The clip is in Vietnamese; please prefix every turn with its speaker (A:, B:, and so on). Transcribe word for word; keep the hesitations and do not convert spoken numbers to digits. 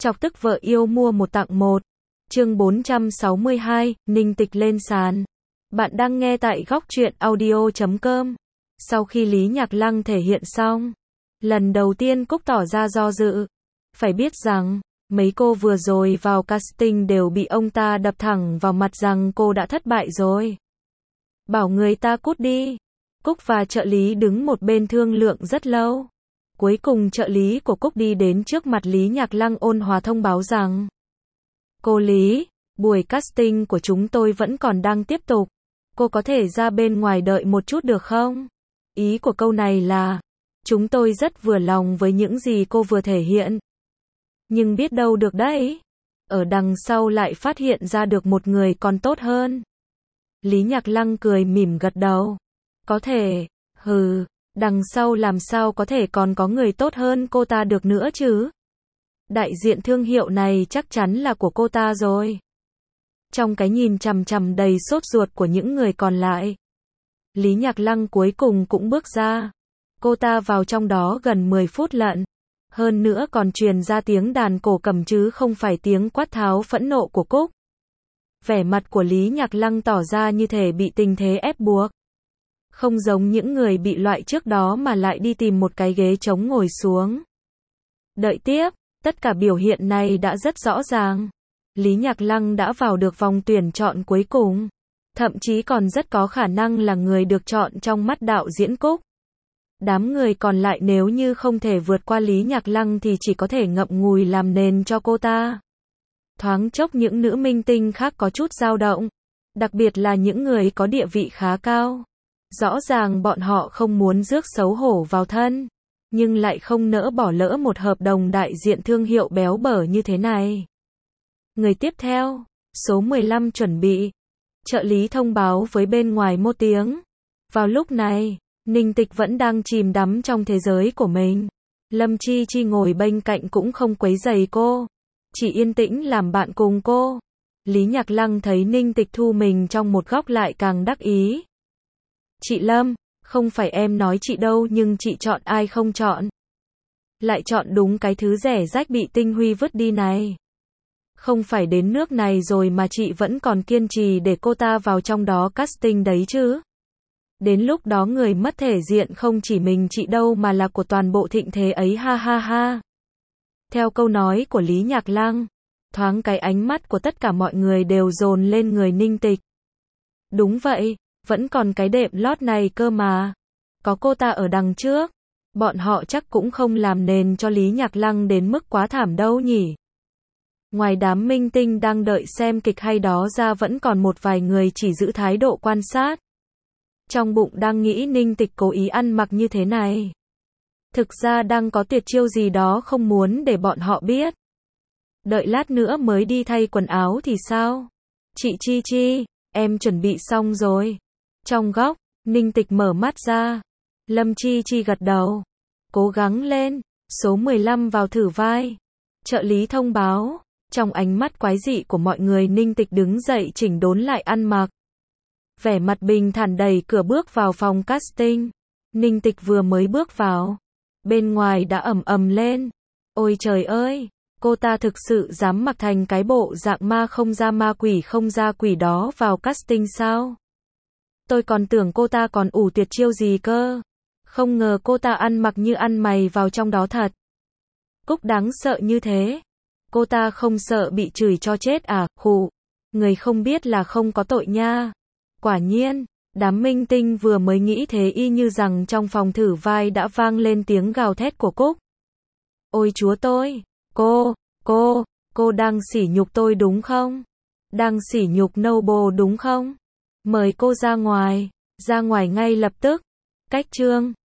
A: Chọc tức vợ yêu mua một tặng một. Chương bốn trăm sáu mươi hai, Ninh Tịch lên sàn. Bạn đang nghe tại góc truyện audio chấm com. Sau khi Lý Nhạc Lăng thể hiện xong, lần đầu tiên Cúc tỏ ra do dự. Phải biết rằng, mấy cô vừa rồi vào casting đều bị ông ta đập thẳng vào mặt rằng cô đã thất bại rồi. Bảo người ta cút đi. Cúc và trợ lý đứng một bên thương lượng rất lâu. Cuối cùng trợ lý của Cúc đi đến trước mặt Lý Nhạc Lăng ôn hòa thông báo rằng: Cô Lý, buổi casting của chúng tôi vẫn còn đang tiếp tục. Cô có thể ra bên ngoài đợi một chút được không? Ý của câu này là, chúng tôi rất vừa lòng với những gì cô vừa thể hiện. Nhưng biết đâu được đấy. Ở đằng sau lại phát hiện ra được một người còn tốt hơn. Lý Nhạc Lăng cười mỉm gật đầu. Có thể, hừ, đằng sau làm sao có thể còn có người tốt hơn cô ta được nữa chứ? Đại diện thương hiệu này chắc chắn là của cô ta rồi. Trong cái nhìn chằm chằm đầy sốt ruột của những người còn lại, Lý Nhạc Lăng cuối cùng cũng bước ra. Cô ta vào trong đó gần mười phút lận. Hơn nữa còn truyền ra tiếng đàn cổ cầm chứ không phải tiếng quát tháo phẫn nộ của Cúc. Vẻ mặt của Lý Nhạc Lăng tỏ ra như thể bị tình thế ép buộc. Không giống những người bị loại trước đó mà lại đi tìm một cái ghế trống ngồi xuống. Đợi tiếp, tất cả biểu hiện này đã rất rõ ràng. Lý Nhạc Lăng đã vào được vòng tuyển chọn cuối cùng. Thậm chí còn rất có khả năng là người được chọn trong mắt đạo diễn Cúc. Đám người còn lại nếu như không thể vượt qua Lý Nhạc Lăng thì chỉ có thể ngậm ngùi làm nền cho cô ta. Thoáng chốc những nữ minh tinh khác có chút dao động. Đặc biệt là những người có địa vị khá cao. Rõ ràng bọn họ không muốn rước xấu hổ vào thân, nhưng lại không nỡ bỏ lỡ một hợp đồng đại diện thương hiệu béo bở như thế này. Người tiếp theo, số mười lăm chuẩn bị. Trợ lý thông báo với bên ngoài một tiếng. Vào lúc này, Ninh Tịch vẫn đang chìm đắm trong thế giới của mình. Lâm Chi Chi ngồi bên cạnh cũng không quấy rầy cô, chỉ yên tĩnh làm bạn cùng cô. Lý Nhạc Lăng thấy Ninh Tịch thu mình trong một góc lại càng đắc ý. Chị Lâm, không phải em nói chị đâu nhưng chị chọn ai không chọn. Lại chọn đúng cái thứ rẻ rách bị Tinh Huy vứt đi này. Không phải đến nước này rồi mà chị vẫn còn kiên trì để cô ta vào trong đó casting đấy chứ. Đến lúc đó người mất thể diện không chỉ mình chị đâu mà là của toàn bộ thịnh thế ấy ha ha ha. Theo câu nói của Lý Nhạc Lăng, thoáng cái ánh mắt của tất cả mọi người đều dồn lên người Ninh Tịch. Đúng vậy, vẫn còn cái đệm lót này cơ mà. Có cô ta ở đằng trước, bọn họ chắc cũng không làm nền cho Lý Nhạc Lăng đến mức quá thảm đâu nhỉ. Ngoài đám minh tinh đang đợi xem kịch hay đó ra vẫn còn một vài người chỉ giữ thái độ quan sát. Trong bụng đang nghĩ Ninh Tịch cố ý ăn mặc như thế này. Thực ra đang có tuyệt chiêu gì đó không muốn để bọn họ biết. Đợi lát nữa mới đi thay quần áo thì sao? Chị Chi Chi, em chuẩn bị xong rồi. Trong góc, Ninh Tịch mở mắt ra. Lâm Chi Chi gật đầu. Cố gắng lên, số mười lăm vào thử vai. Trợ lý thông báo. Trong ánh mắt quái dị của mọi người Ninh Tịch đứng dậy chỉnh đốn lại ăn mặc. Vẻ mặt bình thản đẩy cửa bước vào phòng casting. Ninh Tịch vừa mới bước vào, bên ngoài đã ầm ầm lên. Ôi trời ơi, cô ta thực sự dám mặc thành cái bộ dạng ma không ra ma quỷ không ra quỷ đó vào casting sao? Tôi còn tưởng cô ta còn ủ tuyệt chiêu gì cơ. Không ngờ cô ta ăn mặc như ăn mày vào trong đó thật. Cúc đáng sợ như thế. Cô ta không sợ bị chửi cho chết à? Khụ. Người không biết là không có tội nha. Quả nhiên, đám minh tinh vừa mới nghĩ thế y như rằng trong phòng thử vai đã vang lên tiếng gào thét của Cúc. Ôi chúa tôi, cô, cô, cô đang sỉ nhục tôi đúng không? Đang sỉ nhục Noble đúng không? Mời cô ra ngoài, ra ngoài ngay lập tức. Cách chương